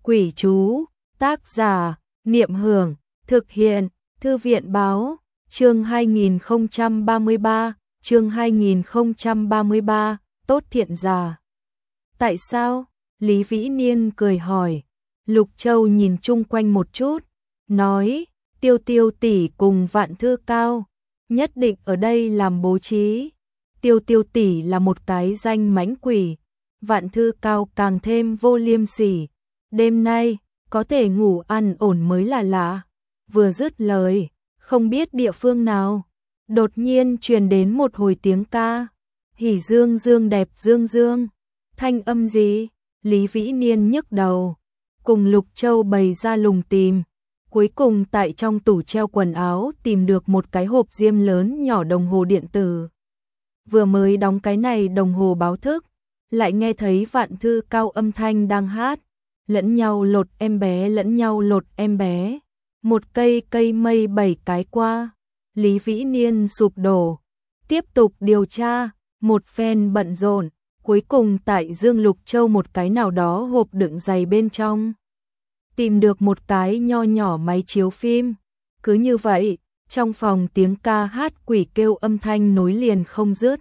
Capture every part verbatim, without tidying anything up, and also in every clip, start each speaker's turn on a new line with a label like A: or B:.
A: Quỷ chú, tác giả, Niệm Hưởng, thực hiện, Thư viện báo, chương hai nghìn không trăm ba mươi ba, chương hai nghìn không trăm ba mươi ba, tốt thiện giả. Tại sao? Lý Vĩ Niên cười hỏi. Lục Châu nhìn chung quanh một chút, nói, Tiêu Tiêu tỷ cùng Vạn Thư Cao, nhất định ở đây làm bố trí. Tiêu Tiêu tỷ là một cái danh mãnh quỷ, Vạn Thư Cao càng thêm vô liêm sỉ. Đêm nay, có thể ngủ ăn ổn mới là lạ. Vừa dứt lời, không biết địa phương nào, đột nhiên truyền đến một hồi tiếng ca. Hỉ dương dương đẹp dương dương. Thanh âm gì? Lý Vĩ Niên nhức đầu, cùng Lục Châu bày ra lùng tìm. Cuối cùng tại trong tủ treo quần áo tìm được một cái hộp diêm lớn nhỏ đồng hồ điện tử. Vừa mới đóng cái này đồng hồ báo thức, lại nghe thấy Vạn Thư Cao âm thanh đang hát. Lẫn nhau lột em bé, lẫn nhau lột em bé. Một cây cây mây bảy cái qua. Lý Vĩ Niên sụp đổ. Tiếp tục điều tra, một phen bận rộn, cuối cùng tại Dương Lục Châu một cái nào đó hộp đựng giày bên trong. Tìm được một cái nho nhỏ máy chiếu phim. Cứ như vậy, trong phòng tiếng ca hát quỷ kêu âm thanh nối liền không dứt.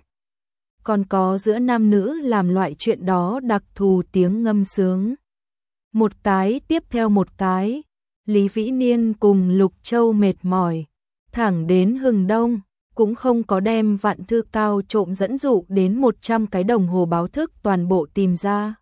A: Còn có giữa nam nữ làm loại chuyện đó đặc thù tiếng ngâm sướng. Một cái tiếp theo một cái, Lý Vĩ Niên cùng Lục Châu mệt mỏi, thẳng đến hừng đông, cũng không có đem Vạn Thư Cao trộm dẫn dụ đến một trăm cái đồng hồ báo thức toàn bộ tìm ra.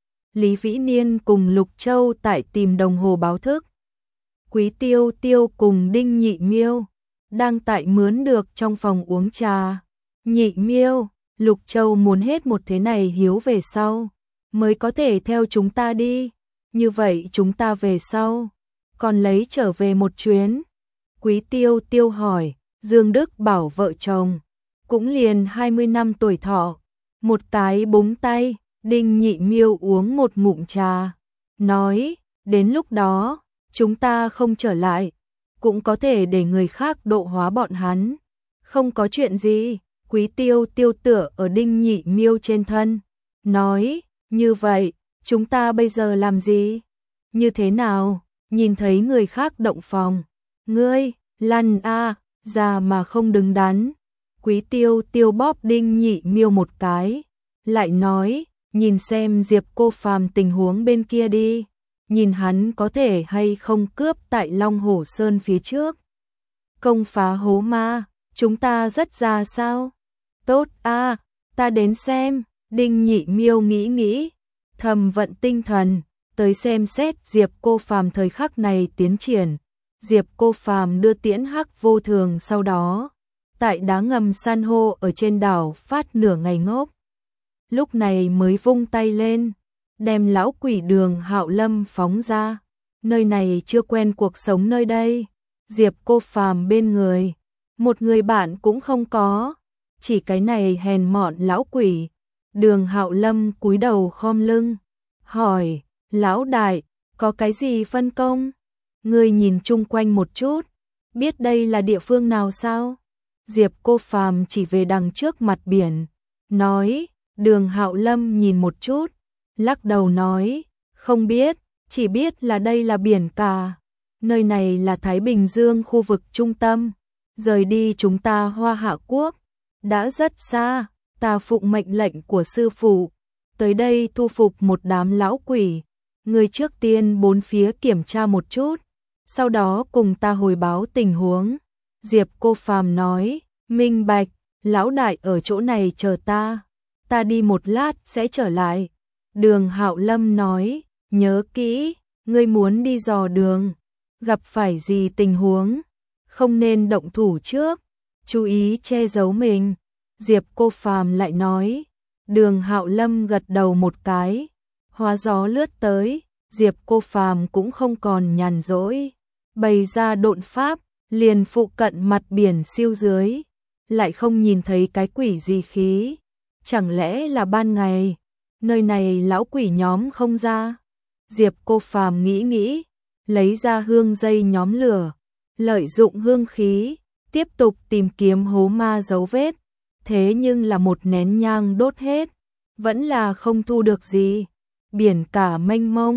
A: Lý Vĩ Niên cùng Lục Châu tại tìm đồng hồ báo thức. Quý Tiêu Tiêu cùng Đinh Nhị Miêu đang tại mướn được trong phòng uống trà. Nhị Miêu, Lục Châu muốn hết một thế này hiếu về sau, mới có thể theo chúng ta đi. Như vậy chúng ta về sau, còn lấy trở về một chuyến. Quý Tiêu Tiêu hỏi, Dương Đức bảo vợ chồng, cũng liền hai mươi năm tuổi thọ, một cái búng tay. Đinh Nhị Miêu uống một ngụm trà, nói, đến lúc đó, chúng ta không trở lại, cũng có thể để người khác độ hóa bọn hắn. Không có chuyện gì, Quý Tiêu Tiêu tựa ở Đinh Nhị Miêu trên thân, nói, như vậy, chúng ta bây giờ làm gì? Như thế nào? Nhìn thấy người khác động phòng, ngươi, lăn a, ra mà không đứng đắn. Quý Tiêu Tiêu bóp Đinh Nhị Miêu một cái, lại nói, nhìn xem Diệp Cô Phàm tình huống bên kia đi, nhìn hắn có thể hay không cướp tại Long Hổ Sơn phía trước. Công phá hố ma, chúng ta rất già sao? Tốt a, ta đến xem. Đinh Nhị Miêu nghĩ nghĩ, thầm vận tinh thần, tới xem xét Diệp Cô Phàm thời khắc này tiến triển. Diệp Cô Phàm đưa tiễn Hắc Vô Thường, sau đó tại đá ngầm san hô ở trên đảo phát nửa ngày ngốc. Lúc này mới vung tay lên, đem lão quỷ Đường Hạo Lâm phóng ra. Nơi này chưa quen cuộc sống nơi đây. Diệp Cô Phàm bên người, một người bạn cũng không có, chỉ cái này hèn mọn lão quỷ. Đường Hạo Lâm cúi đầu khom lưng, hỏi, lão đại, có cái gì phân công? Ngươi nhìn chung quanh một chút, biết đây là địa phương nào sao? Diệp Cô Phàm chỉ về đằng trước mặt biển, nói. Đường Hạo Lâm nhìn một chút, lắc đầu nói, không biết, chỉ biết là đây là biển cả. Nơi này là Thái Bình Dương khu vực trung tâm, rời đi chúng ta Hoa Hạ Quốc đã rất xa. Ta phụng mệnh lệnh của sư phụ, tới đây thu phục một đám lão quỷ. Người trước tiên bốn phía kiểm tra một chút, sau đó cùng ta hồi báo tình huống. Diệp Cô Phàm nói, minh bạch, lão đại ở chỗ này chờ ta, ta đi một lát sẽ trở lại. Đường Hạo Lâm nói, nhớ kỹ, ngươi muốn đi dò đường, gặp phải gì tình huống, không nên động thủ trước, chú ý che giấu mình. Diệp Cô Phàm lại nói. Đường Hạo Lâm gật đầu một cái, hóa gió lướt tới. Diệp Cô Phàm cũng không còn nhàn rỗi, bày ra độn pháp, liền phụ cận mặt biển siêu dưới, lại không nhìn thấy cái quỷ gì khí. Chẳng lẽ là ban ngày, nơi này lão quỷ nhóm không ra? Diệp Cô Phàm nghĩ nghĩ, lấy ra hương dây nhóm lửa, lợi dụng hương khí, tiếp tục tìm kiếm hố ma dấu vết. Thế nhưng là một nén nhang đốt hết, vẫn là không thu được gì. Biển cả mênh mông,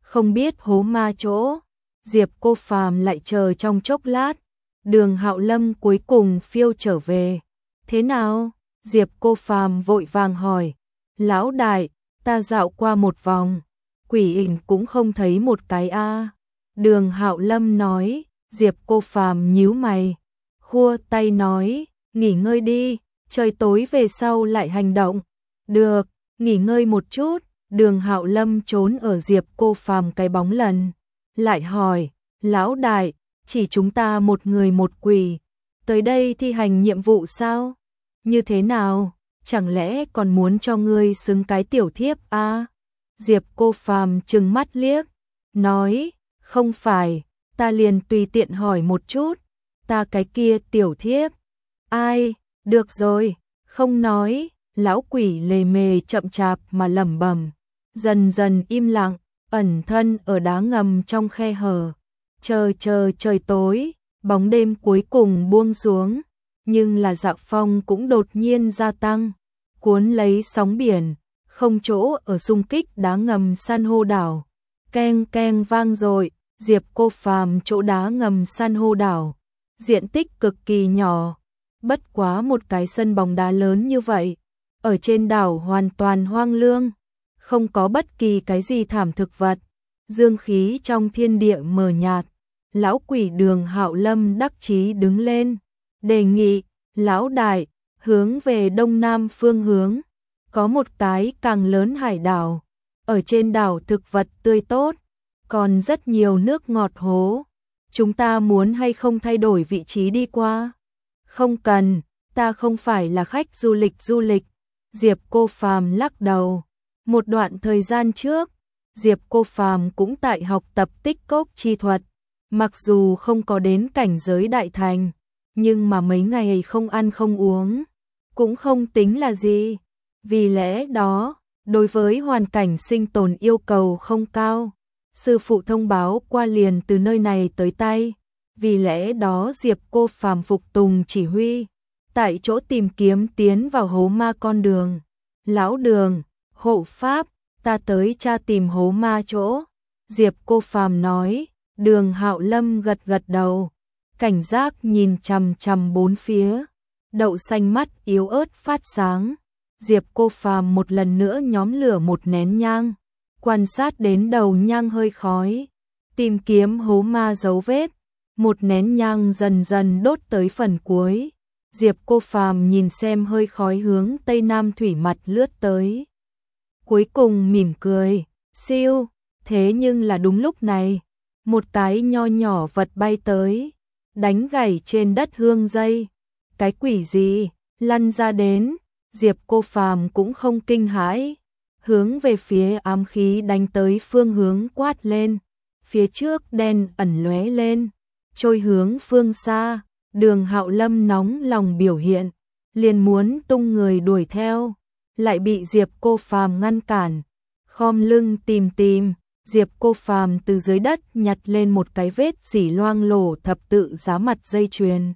A: không biết hố ma chỗ. Diệp Cô Phàm lại chờ trong chốc lát, Đường Hạo Lâm cuối cùng phiêu trở về. Thế nào? Diệp Cô Phàm vội vàng hỏi. Lão đại, ta dạo qua một vòng, quỷ ảnh cũng không thấy một cái a. Đường Hạo Lâm nói. Diệp Cô Phàm nhíu mày, khua tay nói, nghỉ ngơi đi, trời tối về sau lại hành động. Được, nghỉ ngơi một chút. Đường Hạo Lâm trốn ở Diệp Cô Phàm cái bóng lần, lại hỏi, lão đại, chỉ chúng ta một người một quỷ, tới đây thi hành nhiệm vụ sao? Như thế nào? Chẳng lẽ còn muốn cho ngươi xứng cái tiểu thiếp a? À? Diệp Cô Phàm trừng mắt liếc, nói, không phải, ta liền tùy tiện hỏi một chút, ta cái kia tiểu thiếp. Ai, được rồi, không nói. Lão quỷ lề mề chậm chạp mà lẩm bẩm, dần dần im lặng, ẩn thân ở đá ngầm trong khe hở. Chờ chờ trời tối, bóng đêm cuối cùng buông xuống, nhưng là dạ phong cũng đột nhiên gia tăng, cuốn lấy sóng biển, không chỗ ở xung kích đá ngầm san hô đảo. Keng keng vang dội. Diệp Cô Phàm chỗ đá ngầm san hô đảo, diện tích cực kỳ nhỏ, bất quá một cái sân bóng đá lớn như vậy. Ở trên đảo hoàn toàn hoang lương, không có bất kỳ cái gì thảm thực vật, dương khí trong thiên địa mờ nhạt. Lão quỷ Đường Hạo Lâm đắc chí đứng lên, đề nghị, lão đại, hướng về đông nam phương hướng, có một cái càng lớn hải đảo, ở trên đảo thực vật tươi tốt, còn rất nhiều nước ngọt hố, chúng ta muốn hay không thay đổi vị trí đi qua? Không cần, ta không phải là khách du lịch du lịch. Diệp Cô Phàm lắc đầu. Một đoạn thời gian trước, Diệp Cô Phàm cũng tại học tập tích cốc chi thuật, mặc dù không có đến cảnh giới đại thành, nhưng mà mấy ngày không ăn không uống, cũng không tính là gì. Vì lẽ đó, đối với hoàn cảnh sinh tồn yêu cầu không cao, sư phụ thông báo qua liền từ nơi này tới tay. Vì lẽ đó Diệp Cô Phàm phục tùng chỉ huy, tại chỗ tìm kiếm tiến vào hố ma con đường. Lão Đường, hộ pháp, ta tới tra tìm hố ma chỗ. Diệp Cô Phàm nói. Đường Hạo Lâm gật gật đầu, cảnh giác nhìn chằm chằm bốn phía, đậu xanh mắt yếu ớt phát sáng. Diệp Cô Phàm một lần nữa nhóm lửa một nén nhang, quan sát đến đầu nhang hơi khói, tìm kiếm hố ma dấu vết. Một nén nhang dần dần đốt tới phần cuối. Diệp Cô Phàm nhìn xem hơi khói hướng tây nam thủy mặt lướt tới, cuối cùng mỉm cười, siêu. Thế nhưng là đúng lúc này, một cái nho nhỏ vật bay tới, đánh gãy trên đất hương dây. Cái quỷ gì? Lăn ra đến. Diệp Cô Phàm cũng không kinh hãi, hướng về phía ám khí đánh tới phương hướng quát lên. Phía trước đen ẩn lóe lên, trôi hướng phương xa. Đường Hạo Lâm nóng lòng biểu hiện, liền muốn tung người đuổi theo, lại bị Diệp Cô Phàm ngăn cản. Khom lưng tìm tìm, Diệp Cô Phàm từ dưới đất nhặt lên một cái vết dỉ loang lổ thập tự giá mặt dây chuyền,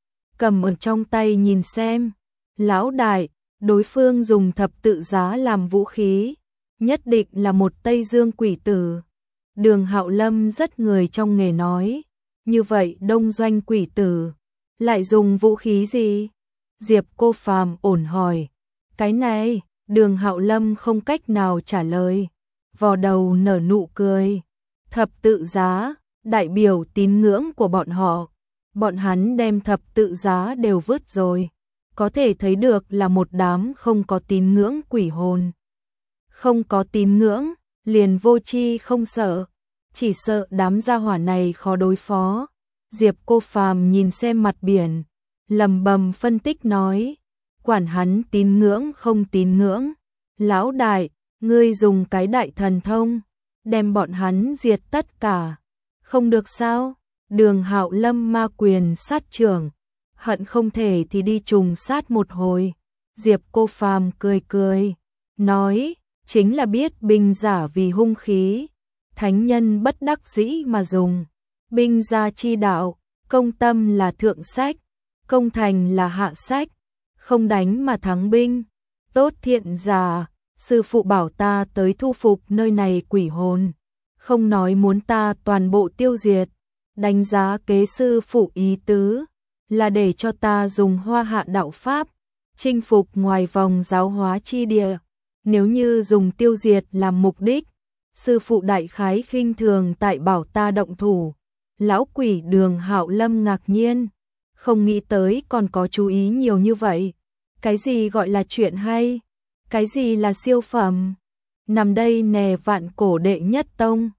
A: cầm ở trong tay nhìn xem. Lão đại, đối phương dùng thập tự giá làm vũ khí, nhất định là một Tây Dương quỷ tử. Đường Hạo Lâm rất người trong nghề nói, như vậy đông doanh quỷ tử lại dùng vũ khí gì? Diệp Cô Phàm ổn hỏi. Cái này, Đường Hạo Lâm không cách nào trả lời, vò đầu nở nụ cười. Thập tự giá, đại biểu tín ngưỡng của bọn họ. Bọn hắn đem thập tự giá đều vứt rồi, có thể thấy được là một đám không có tín ngưỡng quỷ hồn. Không có tín ngưỡng, liền vô tri không sợ, chỉ sợ đám gia hỏa này khó đối phó. Diệp Cô Phàm nhìn xem mặt biển, lầm bầm phân tích nói, quản hắn tín ngưỡng không tín ngưỡng, lão đại, ngươi dùng cái đại thần thông, đem bọn hắn diệt tất cả, không được sao? Đường Hạo Lâm ma quyền sát trưởng, hận không thể thì đi trùng sát một hồi. Diệp Cô Phàm cười cười, nói, chính là biết binh giả vì hung khí, thánh nhân bất đắc dĩ mà dùng. Binh gia chi đạo, công tâm là thượng sách, công thành là hạ sách, không đánh mà thắng binh. Tốt thiện giả, sư phụ bảo ta tới thu phục nơi này quỷ hồn, không nói muốn ta toàn bộ tiêu diệt, đánh giá kế sư phụ ý tứ, là để cho ta dùng hoa hạ đạo pháp, chinh phục ngoài vòng giáo hóa chi địa, nếu như dùng tiêu diệt làm mục đích, sư phụ đại khái khinh thường tại bảo ta động thủ. Lão quỷ Đường Hạo Lâm ngạc nhiên, không nghĩ tới còn có chú ý nhiều như vậy. Cái gì gọi là chuyện hay? Cái gì là siêu phẩm? Nằm đây nè vạn cổ đệ nhất tông.